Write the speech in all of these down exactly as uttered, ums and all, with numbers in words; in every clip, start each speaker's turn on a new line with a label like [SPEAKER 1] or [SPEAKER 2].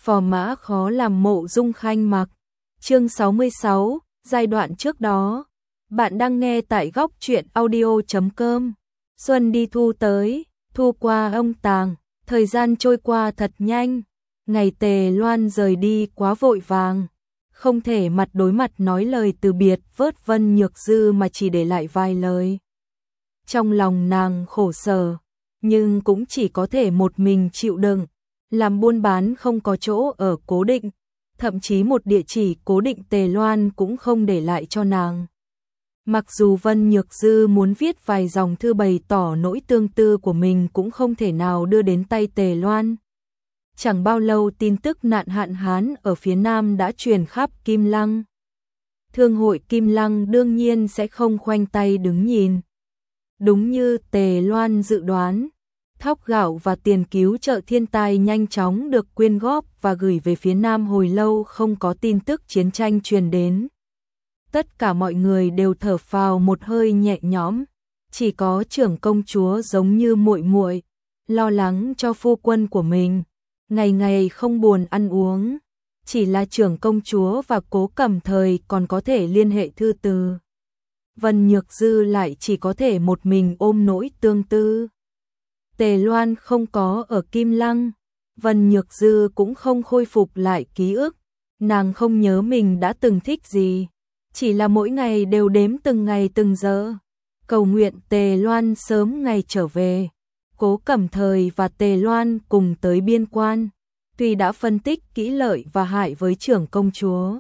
[SPEAKER 1] Phò mã khó làm mộ dung khanh mặc. Chương sáu mươi sáu, giai đoạn trước đó. Bạn đang nghe tại góc truyện audio chấm com. Xuân đi thu tới, thu qua ông tàng, thời gian trôi qua thật nhanh. Ngày Tề Loan rời đi quá vội vàng, không thể mặt đối mặt nói lời từ biệt vớt Vân Nhược Dư mà chỉ để lại vài lời. Trong lòng nàng khổ sở, nhưng cũng chỉ có thể một mình chịu đựng. Làm buôn bán không có chỗ ở cố định, thậm chí một địa chỉ cố định Tề Loan cũng không để lại cho nàng. Mặc dù Vân Nhược Dư muốn viết vài dòng thư bày tỏ nỗi tương tư của mình cũng không thể nào đưa đến tay Tề Loan. Chẳng bao lâu tin tức nạn hạn hán ở phía Nam đã truyền khắp Kim Lăng. Thương hội Kim Lăng đương nhiên sẽ không khoanh tay đứng nhìn. Đúng như Tề Loan dự đoán, thóc gạo và tiền cứu trợ thiên tai nhanh chóng được quyên góp và gửi về phía Nam hồi lâu không có tin tức chiến tranh truyền đến. Tất cả mọi người đều thở phào một hơi nhẹ nhõm, chỉ có trưởng công chúa giống như muội muội, lo lắng cho phu quân của mình, ngày ngày không buồn ăn uống, chỉ là trưởng công chúa và Cố Cẩm Thời còn có thể liên hệ thư từ. Vân Nhược Dư lại chỉ có thể một mình ôm nỗi tương tư. Tề Loan không có ở Kim Lăng, Vân Nhược Dư cũng không khôi phục lại ký ức, nàng không nhớ mình đã từng thích gì, chỉ là mỗi ngày đều đếm từng ngày từng giờ, cầu nguyện Tề Loan sớm ngày trở về. Cố Cẩm Thời và Tề Loan cùng tới biên quan, tuy đã phân tích kỹ lợi và hại với trưởng công chúa.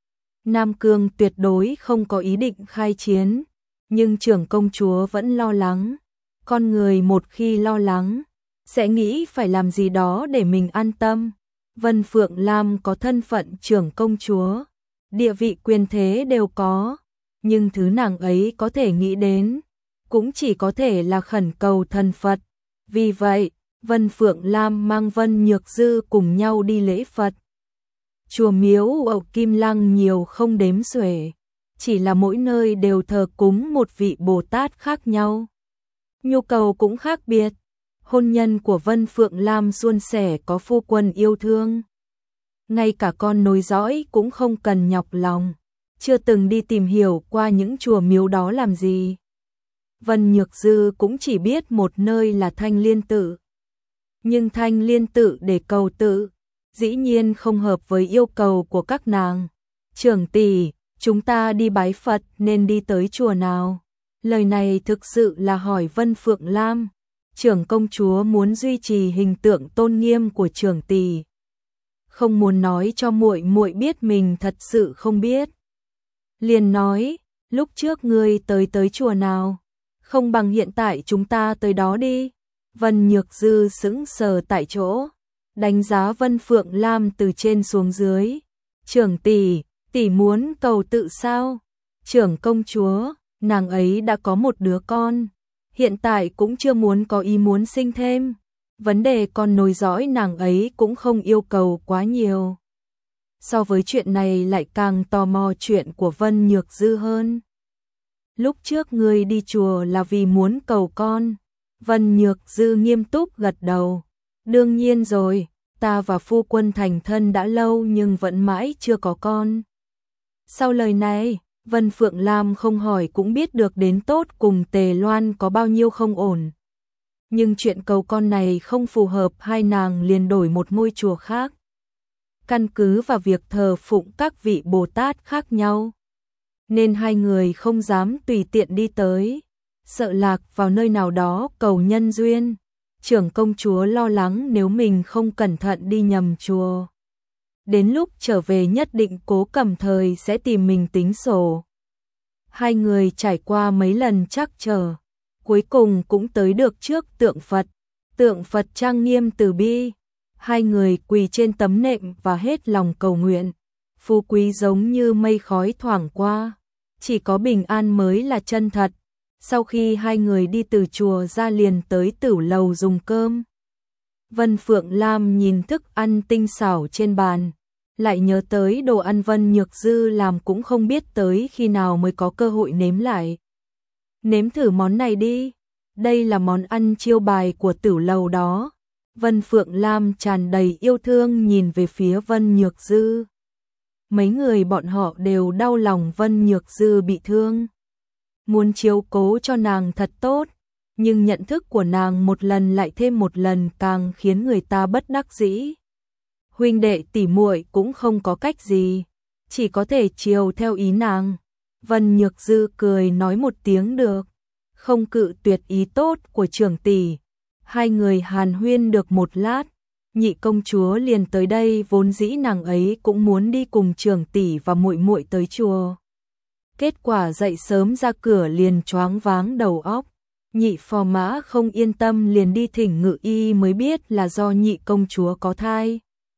[SPEAKER 1] Nam Cương tuyệt đối không có ý định khai chiến, nhưng trưởng công chúa vẫn lo lắng. Con người một khi lo lắng, sẽ nghĩ phải làm gì đó để mình an tâm. Vân Phượng Lam có thân phận trưởng công chúa, địa vị quyền thế đều có, nhưng thứ nàng ấy có thể nghĩ đến, cũng chỉ có thể là khẩn cầu thần Phật. Vì vậy, Vân Phượng Lam mang Vân Nhược Dư cùng nhau đi lễ Phật. Chùa miếu ở Kim Lăng nhiều không đếm xuể, chỉ là mỗi nơi đều thờ cúng một vị Bồ Tát khác nhau. Nhu cầu cũng khác biệt, hôn nhân của Vân Phượng Lam suôn sẻ có phu quân yêu thương. Ngay cả con nối dõi cũng không cần nhọc lòng, chưa từng đi tìm hiểu qua những chùa miếu đó làm gì. Vân Nhược Dư cũng chỉ biết một nơi là Thanh Liên Tự. Nhưng Thanh Liên Tự để cầu tự, dĩ nhiên không hợp với yêu cầu của các nàng. Trưởng tỷ, chúng ta đi bái Phật nên đi tới chùa nào? Lời này thực sự là hỏi Vân Phượng Lam. Trưởng công chúa muốn duy trì hình tượng tôn nghiêm của trưởng tỷ, không muốn nói cho muội muội biết mình thật sự không biết. Liền nói, lúc trước ngươi tới tới chùa nào, không bằng hiện tại chúng ta tới đó đi. Vân Nhược Dư sững sờ tại chỗ, đánh giá Vân Phượng Lam từ trên xuống dưới. Trưởng tỷ, tỷ muốn cầu tự sao? Trưởng công chúa, nàng ấy đã có một đứa con, hiện tại cũng chưa muốn có ý muốn sinh thêm. Vấn đề con nối dõi nàng ấy cũng không yêu cầu quá nhiều. So với chuyện này lại càng tò mò chuyện của Vân Nhược Dư hơn. Lúc trước ngươi đi chùa là vì muốn cầu con. Vân Nhược Dư nghiêm túc gật đầu. Đương nhiên rồi, ta và phu quân thành thân đã lâu nhưng vẫn mãi chưa có con. Sau lời này, Vân Phượng Lam không hỏi cũng biết được đến tốt cùng Tề Loan có bao nhiêu không ổn. Nhưng chuyện cầu con này không phù hợp, hai nàng liền đổi một ngôi chùa khác. Căn cứ vào việc thờ phụng các vị Bồ Tát khác nhau, nên hai người không dám tùy tiện đi tới, sợ lạc vào nơi nào đó cầu nhân duyên. Trưởng công chúa lo lắng nếu mình không cẩn thận đi nhầm chùa, đến lúc trở về nhất định Cố Cẩm Thời sẽ tìm mình tính sổ. Hai người trải qua mấy lần trắc trở, cuối cùng cũng tới được trước tượng Phật. Tượng Phật trang nghiêm từ bi, hai người quỳ trên tấm nệm và hết lòng cầu nguyện. Phú quý giống như mây khói thoảng qua, chỉ có bình an mới là chân thật. Sau khi hai người đi từ chùa ra liền tới tửu lầu dùng cơm. Vân Phượng Lam nhìn thức ăn tinh xảo trên bàn, lại nhớ tới đồ ăn Vân Nhược Dư làm cũng không biết tới khi nào mới có cơ hội nếm lại. Nếm thử món này đi, đây là món ăn chiêu bài của tửu lầu đó. Vân Phượng Lam tràn đầy yêu thương nhìn về phía Vân Nhược Dư. Mấy người bọn họ đều đau lòng Vân Nhược Dư bị thương. Muốn chiếu cố cho nàng thật tốt, nhưng nhận thức của nàng một lần lại thêm một lần càng khiến người ta bất đắc dĩ. Huynh đệ tỷ muội cũng không có cách gì, chỉ có thể chiều theo ý nàng. Vân Nhược Dư cười nói một tiếng được, không cự tuyệt ý tốt của trưởng tỷ. Hai người hàn huyên được một lát, nhị công chúa liền tới đây, vốn dĩ nàng ấy cũng muốn đi cùng trưởng tỷ và muội muội tới chùa. Kết quả dậy sớm ra cửa liền choáng váng đầu óc. Nhị phò mã không yên tâm liền đi thỉnh ngự y mới biết là do nhị công chúa có thai.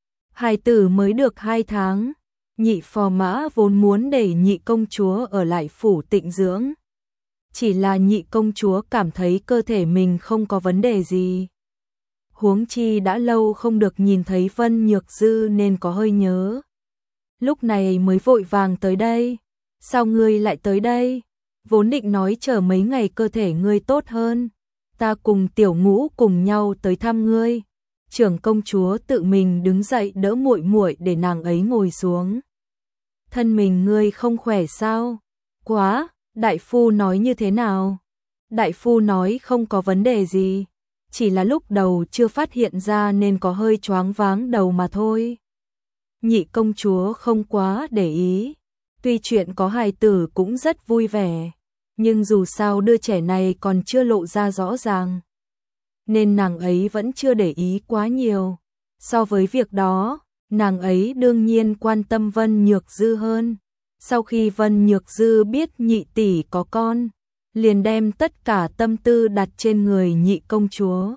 [SPEAKER 1] Hài tử mới được hai tháng, nhị phò mã vốn muốn để nhị công chúa ở lại phủ tịnh dưỡng. Chỉ là nhị công chúa cảm thấy cơ thể mình không có vấn đề gì. Huống chi đã lâu không được nhìn thấy Vân Nhược Dư nên có hơi nhớ. Lúc này mới vội vàng tới đây. Sao ngươi lại tới đây? Vốn định nói chờ mấy ngày cơ thể ngươi tốt hơn, ta cùng tiểu ngũ cùng nhau tới thăm ngươi. Trưởng công chúa tự mình đứng dậy đỡ muội muội để nàng ấy ngồi xuống. Thân mình ngươi không khỏe sao? Quá, đại phu nói như thế nào? Đại phu nói không có vấn đề gì, chỉ là lúc đầu chưa phát hiện ra nên có hơi choáng váng đầu mà thôi. Nhị công chúa không quá để ý, tuy chuyện có hài tử cũng rất vui vẻ, nhưng dù sao đứa trẻ này còn chưa lộ ra rõ ràng, nên nàng ấy vẫn chưa để ý quá nhiều. So với việc đó, nàng ấy đương nhiên quan tâm Vân Nhược Dư hơn. Sau khi Vân Nhược Dư biết nhị tỷ có con, liền đem tất cả tâm tư đặt trên người nhị công chúa.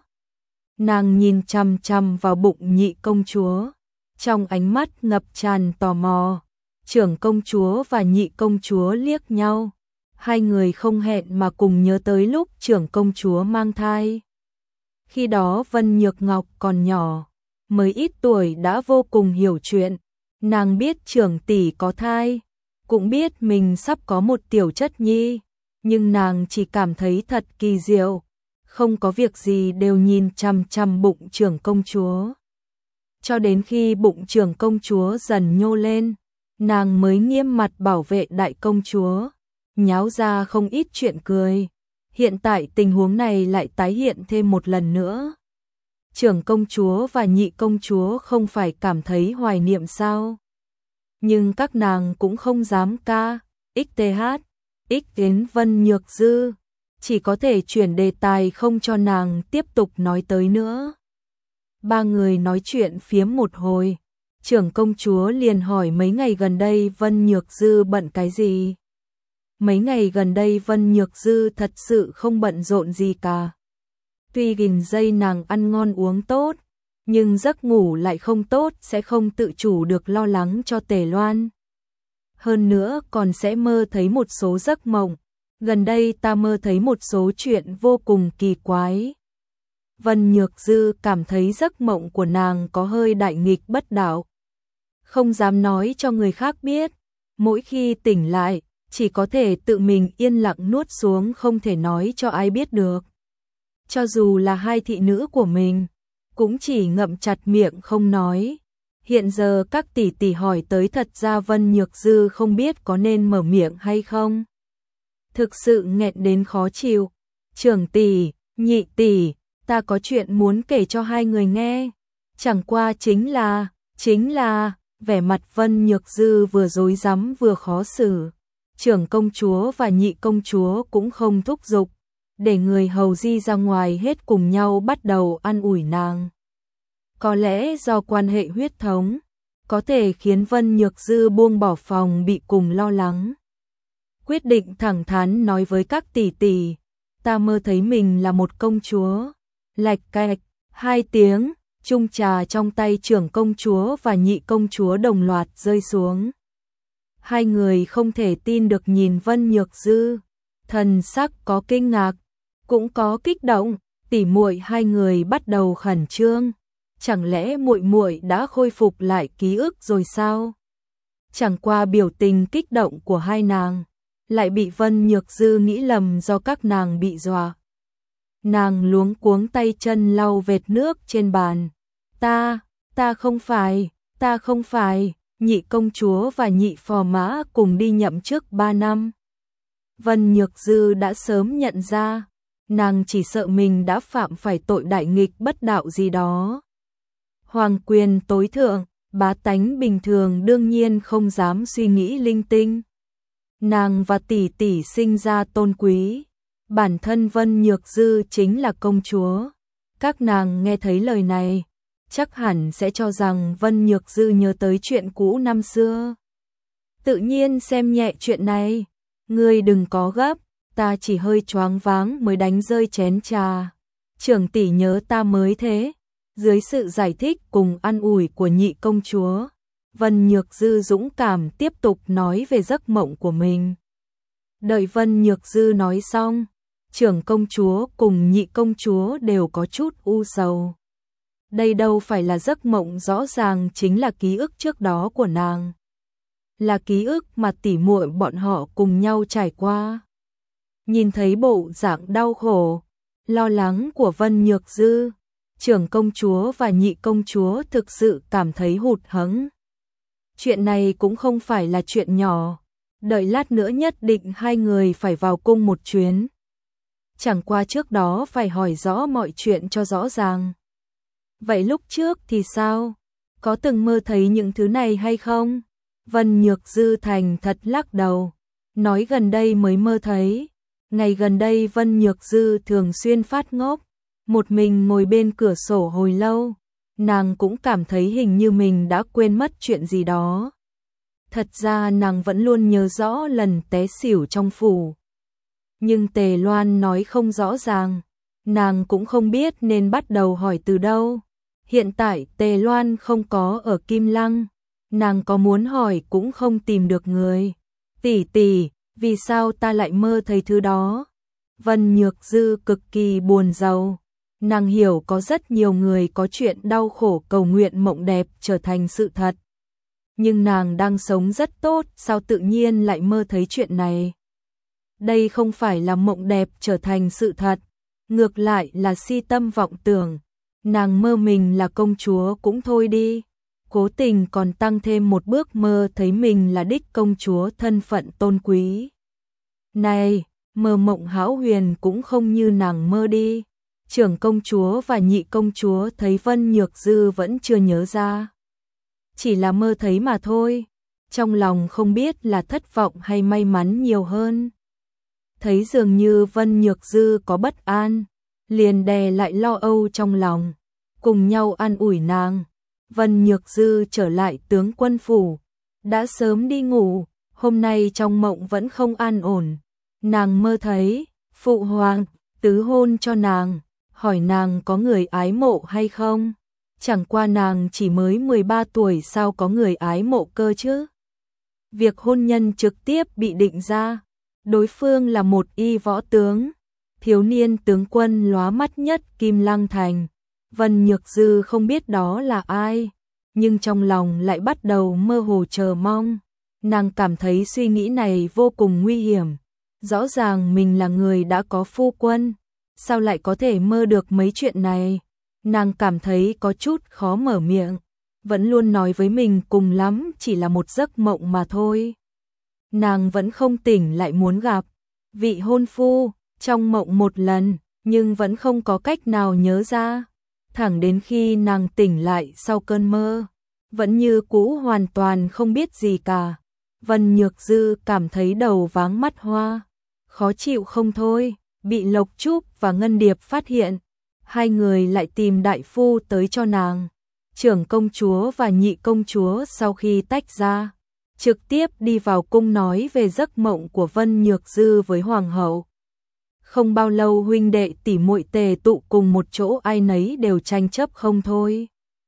[SPEAKER 1] Nàng nhìn chằm chằm vào bụng nhị công chúa, trong ánh mắt ngập tràn tò mò. Trưởng công chúa và nhị công chúa liếc nhau, hai người không hẹn mà cùng nhớ tới lúc trưởng công chúa mang thai. Khi đó Vân Nhược Ngọc còn nhỏ, mới ít tuổi đã vô cùng hiểu chuyện. Nàng biết trưởng tỷ có thai, cũng biết mình sắp có một tiểu chất nhi, nhưng nàng chỉ cảm thấy thật kỳ diệu, không có việc gì đều nhìn chằm chằm bụng trưởng công chúa. Cho đến khi bụng trưởng công chúa dần nhô lên, nàng mới nghiêm mặt bảo vệ đại công chúa, nháo ra không ít chuyện cười. Hiện tại tình huống này lại tái hiện thêm một lần nữa. Trưởng công chúa và nhị công chúa không phải cảm thấy hoài niệm sao? Nhưng các nàng cũng không dám ca, xth, x đến Vân Nhược Dư, chỉ có thể chuyển đề tài không cho nàng tiếp tục nói tới nữa. Ba người nói chuyện phiếm một hồi, trưởng công chúa liền hỏi mấy ngày gần đây Vân Nhược Dư bận cái gì? Mấy ngày gần đây Vân Nhược Dư thật sự không bận rộn gì cả. Tuy gìn dây nàng ăn ngon uống tốt, nhưng giấc ngủ lại không tốt, sẽ không tự chủ được lo lắng cho Tề Loan. Hơn nữa còn sẽ mơ thấy một số giấc mộng. Gần đây ta mơ thấy một số chuyện vô cùng kỳ quái. Vân Nhược Dư cảm thấy giấc mộng của nàng có hơi đại nghịch bất đạo. Không dám nói cho người khác biết, mỗi khi tỉnh lại, chỉ có thể tự mình yên lặng nuốt xuống, không thể nói cho ai biết được. Cho dù là hai thị nữ của mình, cũng chỉ ngậm chặt miệng không nói. Hiện giờ các tỷ tỷ hỏi tới, thật ra Vân Nhược Dư không biết có nên mở miệng hay không. Thực sự nghẹn đến khó chịu. Trưởng tỷ, nhị tỷ, ta có chuyện muốn kể cho hai người nghe. Chẳng qua chính là, chính là, vẻ mặt Vân Nhược Dư vừa rối rắm vừa khó xử. Trưởng công chúa và nhị công chúa cũng không thúc giục, để người hầu di ra ngoài hết cùng nhau bắt đầu an ủi nàng. Có lẽ do quan hệ huyết thống, có thể khiến Vân Nhược Dư buông bỏ phòng bị cùng lo lắng. Quyết định thẳng thắn nói với các tỷ tỷ, ta mơ thấy mình là một công chúa. Lạch cạch, hai tiếng, chung trà trong tay trưởng công chúa và nhị công chúa đồng loạt rơi xuống. Hai người không thể tin được nhìn Vân Nhược Dư, thần sắc có kinh ngạc, cũng có kích động. Tỉ muội hai người bắt đầu khẩn trương. Chẳng lẽ muội muội đã khôi phục lại ký ức rồi sao? Chẳng qua biểu tình kích động của hai nàng lại bị Vân Nhược Dư nghĩ lầm do các nàng bị dọa. Nàng luống cuống tay chân lau vệt nước trên bàn. Ta, ta không phải, ta không phải, nhị công chúa và nhị phò mã cùng đi nhậm chức ba năm. Vân Nhược Dư đã sớm nhận ra, nàng chỉ sợ mình đã phạm phải tội đại nghịch bất đạo gì đó. Hoàng quyền tối thượng, bá tánh bình thường đương nhiên không dám suy nghĩ linh tinh. Nàng và tỷ tỷ sinh ra tôn quý, bản thân Vân Nhược Dư chính là công chúa. Các nàng nghe thấy lời này, chắc hẳn sẽ cho rằng Vân Nhược Dư nhớ tới chuyện cũ năm xưa. Tự nhiên xem nhẹ chuyện này, ngươi đừng có gấp, ta chỉ hơi choáng váng mới đánh rơi chén trà. Trưởng tỷ nhớ ta mới thế. Dưới sự giải thích cùng an ủi của nhị công chúa, Vân Nhược Dư dũng cảm tiếp tục nói về giấc mộng của mình. Đợi Vân Nhược Dư nói xong, trưởng công chúa cùng nhị công chúa đều có chút u sầu. Đây đâu phải là giấc mộng, rõ ràng chính là ký ức trước đó của nàng. Là ký ức mà tỉ muội bọn họ cùng nhau trải qua. Nhìn thấy bộ dạng đau khổ, lo lắng của Vân Nhược Dư, trưởng công chúa và nhị công chúa thực sự cảm thấy hụt hẫng. Chuyện này cũng không phải là chuyện nhỏ, đợi lát nữa nhất định hai người phải vào cung một chuyến. Chẳng qua trước đó phải hỏi rõ mọi chuyện cho rõ ràng. Vậy lúc trước thì sao? Có từng mơ thấy những thứ này hay không? Vân Nhược Dư thành thật lắc đầu, nói gần đây mới mơ thấy. Ngày gần đây Vân Nhược Dư thường xuyên phát ngốc, một mình ngồi bên cửa sổ hồi lâu, nàng cũng cảm thấy hình như mình đã quên mất chuyện gì đó. Thật ra nàng vẫn luôn nhớ rõ lần té xỉu trong phủ. Nhưng Tề Loan nói không rõ ràng, nàng cũng không biết nên bắt đầu hỏi từ đâu. Hiện tại Tề Loan không có ở Kim Lăng, nàng có muốn hỏi cũng không tìm được người. Tỷ tỷ, vì sao ta lại mơ thấy thứ đó? Vân Nhược Dư cực kỳ buồn rầu. Nàng hiểu có rất nhiều người có chuyện đau khổ cầu nguyện mộng đẹp trở thành sự thật. Nhưng nàng đang sống rất tốt, sao tự nhiên lại mơ thấy chuyện này? Đây không phải là mộng đẹp trở thành sự thật, ngược lại là si tâm vọng tưởng. Nàng mơ mình là công chúa cũng thôi đi, cố tình còn tăng thêm một bước mơ thấy mình là đích công chúa thân phận tôn quý. Này, mơ mộng hão huyền cũng không như nàng mơ đi. Trưởng công chúa và nhị công chúa thấy Vân Nhược Dư vẫn chưa nhớ ra. Chỉ là mơ thấy mà thôi, trong lòng không biết là thất vọng hay may mắn nhiều hơn. Thấy dường như Vân Nhược Dư có bất an, liền đè lại lo âu trong lòng, cùng nhau an ủi nàng. Vân Nhược Dư trở lại tướng quân phủ, đã sớm đi ngủ, hôm nay trong mộng vẫn không an ổn. Nàng mơ thấy phụ hoàng tứ hôn cho nàng, hỏi nàng có người ái mộ hay không. Chẳng qua nàng chỉ mới mười ba tuổi, sao có người ái mộ cơ chứ. Việc hôn nhân trực tiếp bị định ra, đối phương là một y võ tướng, thiếu niên tướng quân lóa mắt nhất Kim Lăng thành. Vân Nhược Dư không biết đó là ai, nhưng trong lòng lại bắt đầu mơ hồ chờ mong. Nàng cảm thấy suy nghĩ này vô cùng nguy hiểm. Rõ ràng mình là người đã có phu quân, sao lại có thể mơ được mấy chuyện này? Nàng cảm thấy có chút khó mở miệng, vẫn luôn nói với mình cùng lắm chỉ là một giấc mộng mà thôi. Nàng vẫn không tỉnh lại muốn gặp vị hôn phu trong mộng một lần, nhưng vẫn không có cách nào nhớ ra. Thẳng đến khi nàng tỉnh lại sau cơn mơ, vẫn như cũ hoàn toàn không biết gì cả. Vân Nhược Dư cảm thấy đầu váng mắt hoa, khó chịu không thôi. Bị Lộc Trúc và Ngân Điệp phát hiện, hai người lại tìm đại phu tới cho nàng. Trưởng công chúa và nhị công chúa sau khi tách ra, trực tiếp đi vào cung nói về giấc mộng của Vân Nhược Dư với hoàng hậu. Không bao lâu huynh đệ tỷ muội tề tụ cùng một chỗ, ai nấy đều tranh chấp không thôi.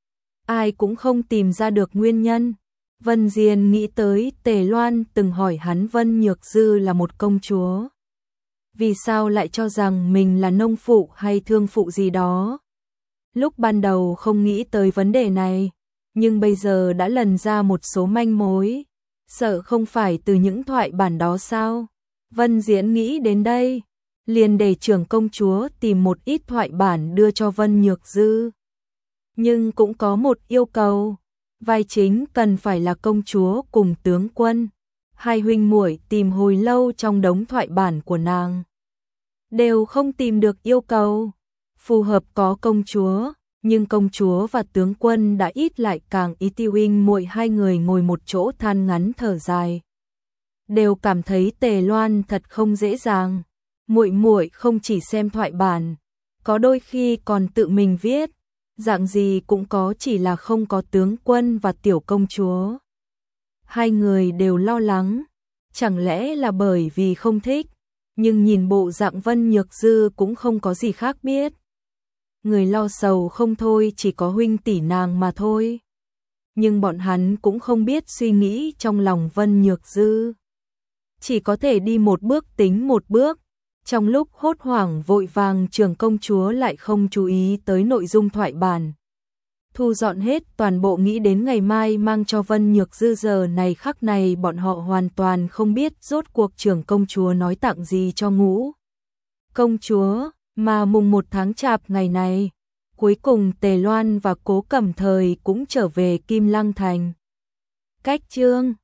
[SPEAKER 1] Ai cũng không tìm ra được nguyên nhân. Vân Diên nghĩ tới Tề Loan từng hỏi hắn Vân Nhược Dư là một công chúa. Vì sao lại cho rằng mình là nông phụ hay thương phụ gì đó? Lúc ban đầu không nghĩ tới vấn đề này, nhưng bây giờ đã lần ra một số manh mối. Sợ không phải từ những thoại bản đó sao? Vân Diễn nghĩ đến đây, liền để trưởng công chúa tìm một ít thoại bản đưa cho Vân Nhược Dư. Nhưng cũng có một yêu cầu, vai chính cần phải là công chúa cùng tướng quân. Hai huynh muội tìm hồi lâu trong đống thoại bản của nàng, đều không tìm được yêu cầu phù hợp có công chúa, nhưng công chúa và tướng quân đã ít lại càng ý. Tiêu huynh muội hai người ngồi một chỗ than ngắn thở dài, đều cảm thấy Tề Loan thật không dễ dàng. Muội muội không chỉ xem thoại bản, có đôi khi còn tự mình viết, dạng gì cũng có, chỉ là không có tướng quân và tiểu công chúa. Hai người đều lo lắng, chẳng lẽ là bởi vì không thích, nhưng nhìn bộ dạng Vân Nhược Dư cũng không có gì khác biết. Người lo sầu không thôi chỉ có huynh tỷ nàng mà thôi. Nhưng bọn hắn cũng không biết suy nghĩ trong lòng Vân Nhược Dư. Chỉ có thể đi một bước tính một bước. Trong lúc hốt hoảng vội vàng, trưởng công chúa lại không chú ý tới nội dung thoại bản. Thu dọn hết toàn bộ nghĩ đến ngày mai mang cho Vân Nhược Dư. Giờ này khắc này bọn họ hoàn toàn không biết rốt cuộc trưởng công chúa nói tặng gì cho Ngũ công chúa. Mà mùng một tháng Chạp ngày này, cuối cùng Tề Loan và Cố Cẩm Thời cũng trở về Kim Lăng Thành. Cách chương